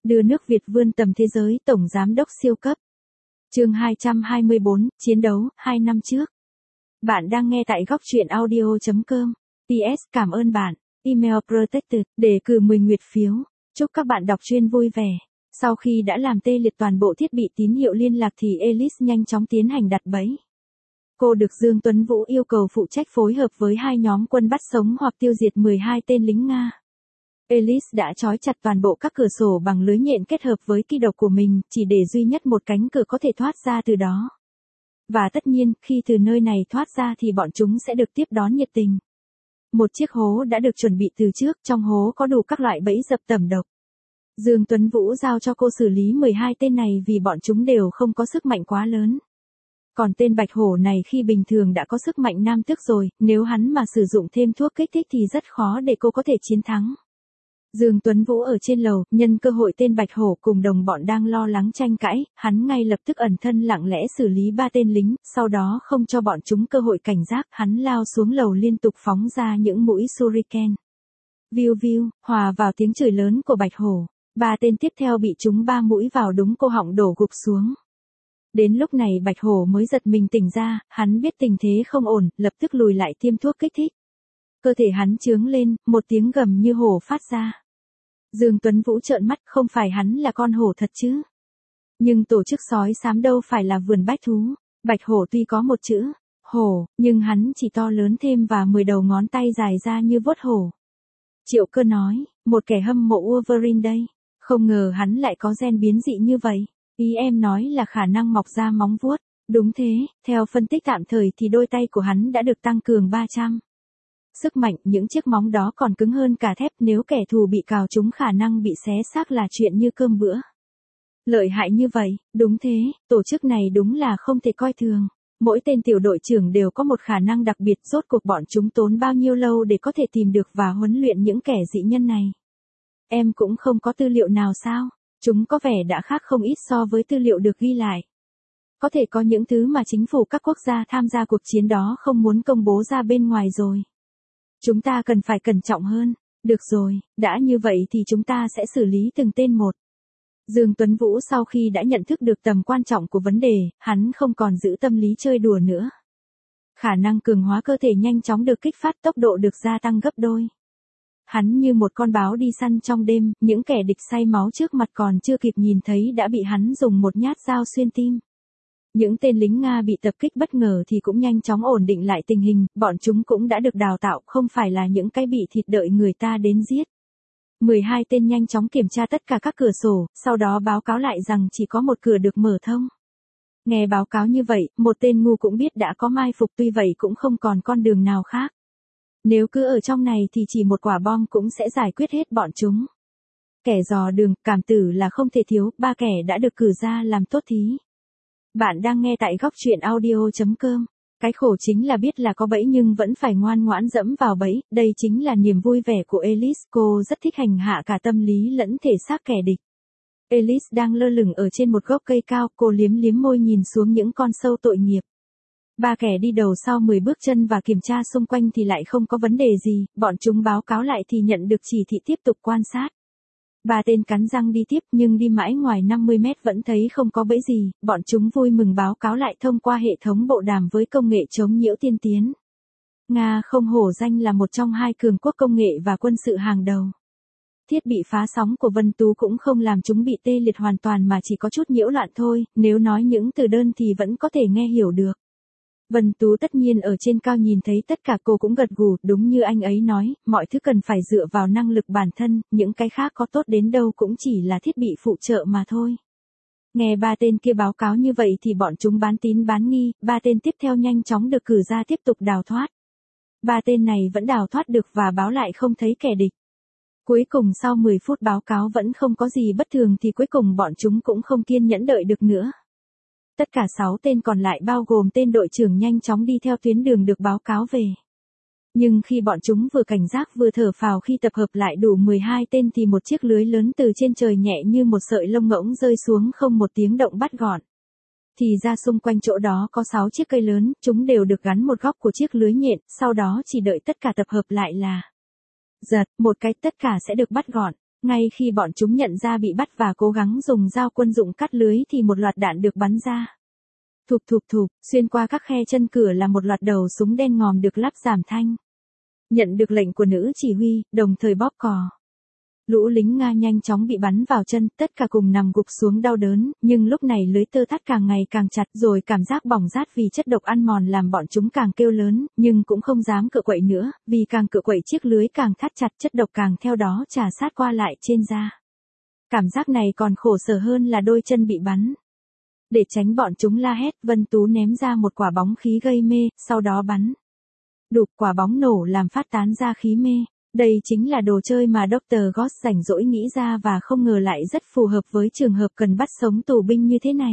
Đưa nước Việt vươn tầm thế giới, Tổng Giám đốc siêu cấp. Chương 224, Chiến đấu, 2 năm trước. Bạn đang nghe tại góc truyện audio.com. PS, cảm ơn bạn. Email protected, để cử 10 nguyệt phiếu. Chúc các bạn đọc truyện vui vẻ. Sau khi đã làm tê liệt toàn bộ thiết bị tín hiệu liên lạc thì Alice nhanh chóng tiến hành đặt bẫy. Cô được Dương Tuấn Vũ yêu cầu phụ trách phối hợp với hai nhóm quân bắt sống hoặc tiêu diệt 12 tên lính Nga. Alice đã trói chặt toàn bộ các cửa sổ bằng lưới nhện kết hợp với kỹ độc của mình, chỉ để duy nhất một cánh cửa có thể thoát ra từ đó. Và tất nhiên, khi từ nơi này thoát ra thì bọn chúng sẽ được tiếp đón nhiệt tình. Một chiếc hố đã được chuẩn bị từ trước, trong hố có đủ các loại bẫy dập tẩm độc. Dương Tuấn Vũ giao cho cô xử lý 12 tên này vì bọn chúng đều không có sức mạnh quá lớn. Còn tên Bạch Hổ này khi bình thường đã có sức mạnh nam tước rồi, nếu hắn mà sử dụng thêm thuốc kích thích thì rất khó để cô có thể chiến thắng. Dương Tuấn Vũ ở trên lầu, nhân cơ hội tên Bạch Hổ cùng đồng bọn đang lo lắng tranh cãi, hắn ngay lập tức ẩn thân lặng lẽ xử lý 3 tên lính, sau đó không cho bọn chúng cơ hội cảnh giác, hắn lao xuống lầu liên tục phóng ra những mũi shuriken. Viu viu, hòa vào tiếng chửi lớn của Bạch Hổ, 3 tên tiếp theo bị trúng 3 mũi vào đúng cô họng đổ gục xuống. Đến lúc này Bạch Hổ mới giật mình tỉnh ra, hắn biết tình thế không ổn, lập tức lùi lại tiêm thuốc kích thích. Cơ thể hắn chướng lên, một tiếng gầm như hổ phát ra. Dương Tuấn Vũ trợn mắt, không phải hắn là con hổ thật chứ. Nhưng tổ chức sói xám đâu phải là vườn bách thú. Bạch Hổ tuy có một chữ, hổ, nhưng hắn chỉ to lớn thêm và 10 đầu ngón tay dài ra như vuốt hổ. Triệu Cơ nói, một kẻ hâm mộ Wolverine đây. Không ngờ hắn lại có gen biến dị như vậy. Ý em nói là khả năng mọc ra móng vuốt. Đúng thế, theo phân tích tạm thời thì đôi tay của hắn đã được tăng cường 300. Sức mạnh, những chiếc móng đó còn cứng hơn cả thép, nếu kẻ thù bị cào trúng khả năng bị xé xác là chuyện như cơm bữa. Lợi hại như vậy, đúng thế, tổ chức này đúng là không thể coi thường. Mỗi tên tiểu đội trưởng đều có một khả năng đặc biệt, rốt cuộc bọn chúng tốn bao nhiêu lâu để có thể tìm được và huấn luyện những kẻ dị nhân này. Em cũng không có tư liệu nào sao? Chúng có vẻ đã khác không ít so với tư liệu được ghi lại. Có thể có những thứ mà chính phủ các quốc gia tham gia cuộc chiến đó không muốn công bố ra bên ngoài rồi. Chúng ta cần phải cẩn trọng hơn. Được rồi, đã như vậy thì chúng ta sẽ xử lý từng tên một. Dương Tuấn Vũ sau khi đã nhận thức được tầm quan trọng của vấn đề, hắn không còn giữ tâm lý chơi đùa nữa. Khả năng cường hóa cơ thể nhanh chóng được kích phát, tốc độ được gia tăng gấp đôi. Hắn như một con báo đi săn trong đêm, những kẻ địch say máu trước mặt còn chưa kịp nhìn thấy đã bị hắn dùng một nhát dao xuyên tim. Những tên lính Nga bị tập kích bất ngờ thì cũng nhanh chóng ổn định lại tình hình, bọn chúng cũng đã được đào tạo, không phải là những cái bị thịt đợi người ta đến giết. 12 tên nhanh chóng kiểm tra tất cả các cửa sổ, sau đó báo cáo lại rằng chỉ có một cửa được mở thông. Nghe báo cáo như vậy, một tên ngu cũng biết đã có mai phục, tuy vậy cũng không còn con đường nào khác. Nếu cứ ở trong này thì chỉ một quả bom cũng sẽ giải quyết hết bọn chúng. Kẻ dò đường, cảm tử là không thể thiếu, 3 kẻ đã được cử ra làm tốt thí. Bạn đang nghe tại góc truyện audio.com. Cái khổ chính là biết là có bẫy nhưng vẫn phải ngoan ngoãn dẫm vào bẫy, đây chính là niềm vui vẻ của Alice, cô rất thích hành hạ cả tâm lý lẫn thể xác kẻ địch. Alice đang lơ lửng ở trên một gốc cây cao, cô liếm liếm môi nhìn xuống những con sâu tội nghiệp. 3 kẻ đi đầu sau 10 bước chân và kiểm tra xung quanh thì lại không có vấn đề gì, bọn chúng báo cáo lại thì nhận được chỉ thị tiếp tục quan sát. 3 tên cắn răng đi tiếp nhưng đi mãi ngoài 50 mét vẫn thấy không có bẫy gì, bọn chúng vui mừng báo cáo lại thông qua hệ thống bộ đàm với công nghệ chống nhiễu tiên tiến. Nga không hổ danh là một trong 2 cường quốc công nghệ và quân sự hàng đầu. Thiết bị phá sóng của Vân Tú cũng không làm chúng bị tê liệt hoàn toàn mà chỉ có chút nhiễu loạn thôi, nếu nói những từ đơn thì vẫn có thể nghe hiểu được. Vân Tú tất nhiên ở trên cao nhìn thấy tất cả, cô cũng gật gù, đúng như anh ấy nói, mọi thứ cần phải dựa vào năng lực bản thân, những cái khác có tốt đến đâu cũng chỉ là thiết bị phụ trợ mà thôi. Nghe 3 tên kia báo cáo như vậy thì bọn chúng bán tín bán nghi, 3 tên tiếp theo nhanh chóng được cử ra tiếp tục đào thoát. 3 tên này vẫn đào thoát được và báo lại không thấy kẻ địch. Cuối cùng sau 10 phút báo cáo vẫn không có gì bất thường thì cuối cùng bọn chúng cũng không kiên nhẫn đợi được nữa. Tất cả 6 tên còn lại bao gồm tên đội trưởng nhanh chóng đi theo tuyến đường được báo cáo về. Nhưng khi bọn chúng vừa cảnh giác vừa thở phào khi tập hợp lại đủ 12 tên thì một chiếc lưới lớn từ trên trời nhẹ như một sợi lông ngỗng rơi xuống không một tiếng động bắt gọn. Thì ra xung quanh chỗ đó có 6 chiếc cây lớn, chúng đều được gắn một góc của chiếc lưới nhện, sau đó chỉ đợi tất cả tập hợp lại là giật, một cái tất cả sẽ được bắt gọn. Ngay khi bọn chúng nhận ra bị bắt và cố gắng dùng dao quân dụng cắt lưới thì một loạt đạn được bắn ra. Thụp thụp thụp, xuyên qua các khe chân cửa là một loạt đầu súng đen ngòm được lắp giảm thanh. Nhận được lệnh của nữ chỉ huy, đồng thời bóp cò. Lũ lính Nga nhanh chóng bị bắn vào chân, tất cả cùng nằm gục xuống đau đớn, nhưng lúc này lưới tơ thắt càng ngày càng chặt rồi cảm giác bỏng rát vì chất độc ăn mòn làm bọn chúng càng kêu lớn, nhưng cũng không dám cựa quậy nữa, vì càng cựa quậy chiếc lưới càng thắt chặt chất độc càng theo đó trà sát qua lại trên da. Cảm giác này còn khổ sở hơn là đôi chân bị bắn. Để tránh bọn chúng la hét, Vân Tú ném ra một quả bóng khí gây mê, sau đó bắn. Đụp, quả bóng nổ làm phát tán ra khí mê. Đây chính là đồ chơi mà Dr. Goss rảnh rỗi nghĩ ra và không ngờ lại rất phù hợp với trường hợp cần bắt sống tù binh như thế này.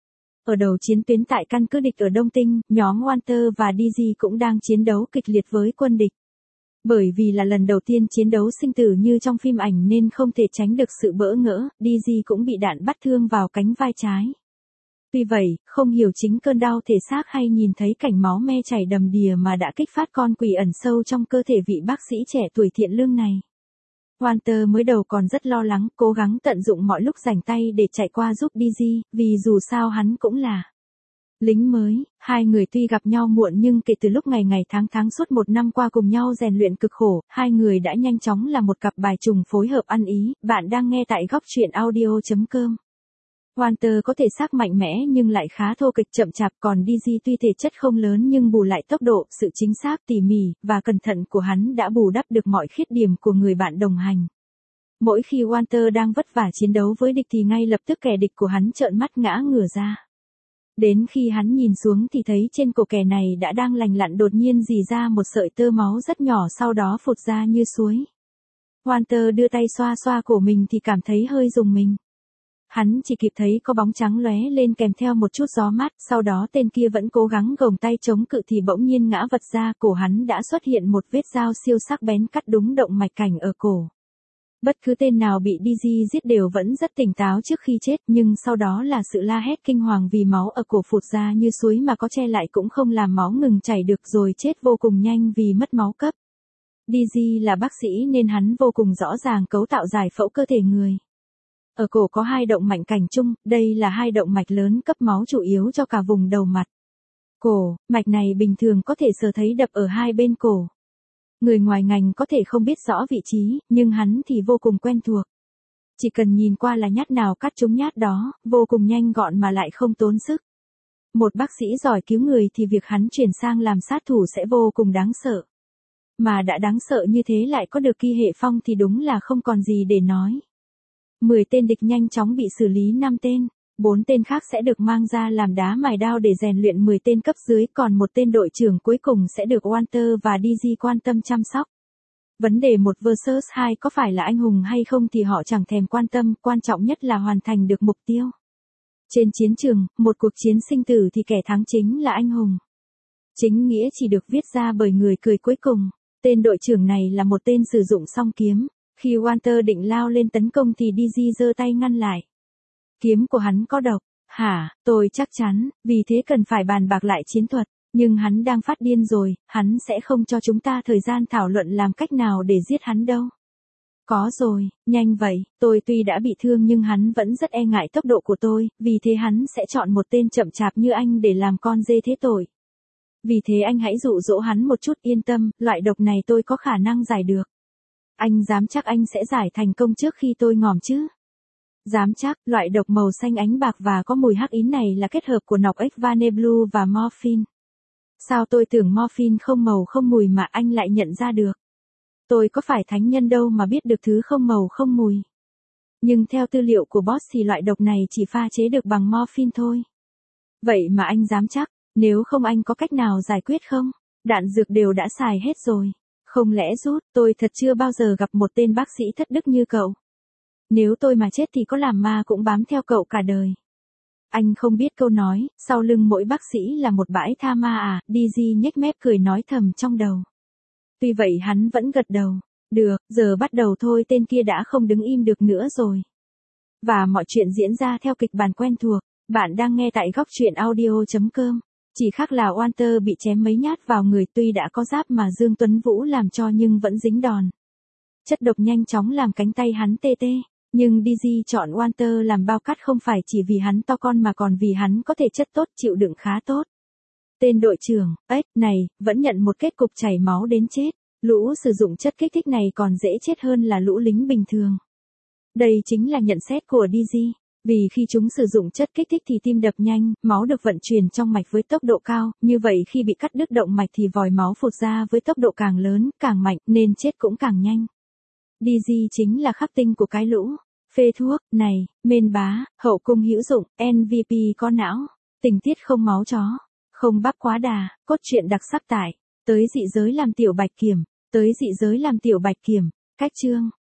Ở đầu chiến tuyến tại căn cứ địch ở Đông Tinh, nhóm Walter và DZ cũng đang chiến đấu kịch liệt với quân địch. Bởi vì là lần đầu tiên chiến đấu sinh tử như trong phim ảnh nên không thể tránh được sự bỡ ngỡ, DZ cũng bị đạn bắt thương vào cánh vai trái. Tuy vậy, không hiểu chính cơn đau thể xác hay nhìn thấy cảnh máu me chảy đầm đìa mà đã kích phát con quỷ ẩn sâu trong cơ thể vị bác sĩ trẻ tuổi thiện lương này. Walter mới đầu còn rất lo lắng, cố gắng tận dụng mọi lúc rảnh tay để chạy qua giúp DZ, vì dù sao hắn cũng là lính mới. Hai người tuy gặp nhau muộn nhưng kể từ lúc ngày tháng suốt một năm qua cùng nhau rèn luyện cực khổ, hai người đã nhanh chóng là một cặp bài trùng phối hợp ăn ý. Bạn đang nghe tại góc truyện audio.com. Walter có thể xác mạnh mẽ nhưng lại khá thô kệch chậm chạp, còn DZ tuy thể chất không lớn nhưng bù lại tốc độ, sự chính xác tỉ mỉ và cẩn thận của hắn đã bù đắp được mọi khuyết điểm của người bạn đồng hành. Mỗi khi Walter đang vất vả chiến đấu với địch thì ngay lập tức kẻ địch của hắn trợn mắt ngã ngửa ra. Đến khi hắn nhìn xuống thì thấy trên cổ kẻ này đã đang lành lặn đột nhiên rỉ ra một sợi tơ máu rất nhỏ, sau đó phụt ra như suối. Walter đưa tay xoa xoa cổ mình thì cảm thấy hơi rùng mình. Hắn chỉ kịp thấy có bóng trắng lóe lên kèm theo một chút gió mát, sau đó tên kia vẫn cố gắng gồng tay chống cự thì bỗng nhiên ngã vật ra, cổ hắn đã xuất hiện một vết dao siêu sắc bén cắt đúng động mạch cảnh ở cổ. Bất cứ tên nào bị DZ giết đều vẫn rất tỉnh táo trước khi chết, nhưng sau đó là sự la hét kinh hoàng vì máu ở cổ phụt ra như suối mà có che lại cũng không làm máu ngừng chảy được, rồi chết vô cùng nhanh vì mất máu cấp. DZ là bác sĩ nên hắn vô cùng rõ ràng cấu tạo giải phẫu cơ thể người. Ở cổ có hai động mạch cảnh chung, đây là hai động mạch lớn cấp máu chủ yếu cho cả vùng đầu mặt. Cổ, mạch này bình thường có thể sờ thấy đập ở hai bên cổ. Người ngoài ngành có thể không biết rõ vị trí, nhưng hắn thì vô cùng quen thuộc. Chỉ cần nhìn qua là nhát nào cắt trúng nhát đó, vô cùng nhanh gọn mà lại không tốn sức. Một bác sĩ giỏi cứu người thì việc hắn chuyển sang làm sát thủ sẽ vô cùng đáng sợ. Mà đã đáng sợ như thế lại có được Kỳ Hệ Phong thì đúng là không còn gì để nói. 10 tên địch nhanh chóng bị xử lý 5 tên, 4 tên khác sẽ được mang ra làm đá mài đao để rèn luyện 10 tên cấp dưới, còn một tên đội trưởng cuối cùng sẽ được Walter và DZ quan tâm chăm sóc. Vấn đề 1 vs 2 có phải là anh hùng hay không thì họ chẳng thèm quan tâm, quan trọng nhất là hoàn thành được mục tiêu. Trên chiến trường, một cuộc chiến sinh tử thì kẻ thắng chính là anh hùng. Chính nghĩa chỉ được viết ra bởi người cười cuối cùng. Tên đội trưởng này là một tên sử dụng song kiếm. Khi Walter định lao lên tấn công thì DZ giơ tay ngăn lại. Kiếm của hắn có độc. Hả, tôi chắc chắn, vì thế cần phải bàn bạc lại chiến thuật. Nhưng hắn đang phát điên rồi, hắn sẽ không cho chúng ta thời gian thảo luận làm cách nào để giết hắn đâu. Có rồi, nhanh vậy, tôi tuy đã bị thương nhưng hắn vẫn rất e ngại tốc độ của tôi, vì thế hắn sẽ chọn một tên chậm chạp như anh để làm con dê thế tội. Vì thế anh hãy dụ dỗ hắn một chút, yên tâm, loại độc này tôi có khả năng giải được. Anh dám chắc anh sẽ giải thành công trước khi tôi ngòm chứ? Dám chắc, loại độc màu xanh ánh bạc và có mùi hắc ín này là kết hợp của nọc ếch Vane Blue và morphine. Sao tôi tưởng morphine không màu không mùi mà anh lại nhận ra được? Tôi có phải thánh nhân đâu mà biết được thứ không màu không mùi. Nhưng theo tư liệu của boss thì loại độc này chỉ pha chế được bằng morphine thôi. Vậy mà anh dám chắc, nếu không anh có cách nào giải quyết không? Đạn dược đều đã xài hết rồi. Không lẽ rút, tôi thật chưa bao giờ gặp một tên bác sĩ thất đức như cậu. Nếu tôi mà chết thì có làm ma cũng bám theo cậu cả đời. Anh không biết câu nói, sau lưng mỗi bác sĩ là một bãi tha ma à, DZ nhếch mép cười nói thầm trong đầu. Tuy vậy hắn vẫn gật đầu. Được, giờ bắt đầu thôi, tên kia đã không đứng im được nữa rồi. Và mọi chuyện diễn ra theo kịch bản quen thuộc. Bạn đang nghe tại góc truyện audio.com. Chỉ khác là Walter bị chém mấy nhát vào người, tuy đã có giáp mà Dương Tuấn Vũ làm cho nhưng vẫn dính đòn. Chất độc nhanh chóng làm cánh tay hắn tê tê. Nhưng DG chọn Walter làm bao cắt không phải chỉ vì hắn to con mà còn vì hắn có thể chất tốt chịu đựng khá tốt. Tên đội trưởng, này, vẫn nhận một kết cục chảy máu đến chết. Lũ sử dụng chất kích thích này còn dễ chết hơn là lũ lính bình thường. Đây chính là nhận xét của DG. Vì khi chúng sử dụng chất kích thích thì tim đập nhanh, máu được vận chuyển trong mạch với tốc độ cao, như vậy khi bị cắt đứt động mạch thì vòi máu phụt ra với tốc độ càng lớn, càng mạnh, nên chết cũng càng nhanh. DG chính là khắc tinh của cái lũ. Phê thuốc, này, mên bá, hậu cung hữu dụng, MVP có não, tình tiết không máu chó, không bắp quá đà, cốt truyện đặc sắc tại, tới dị giới làm tiểu bạch kiểm, cách chương.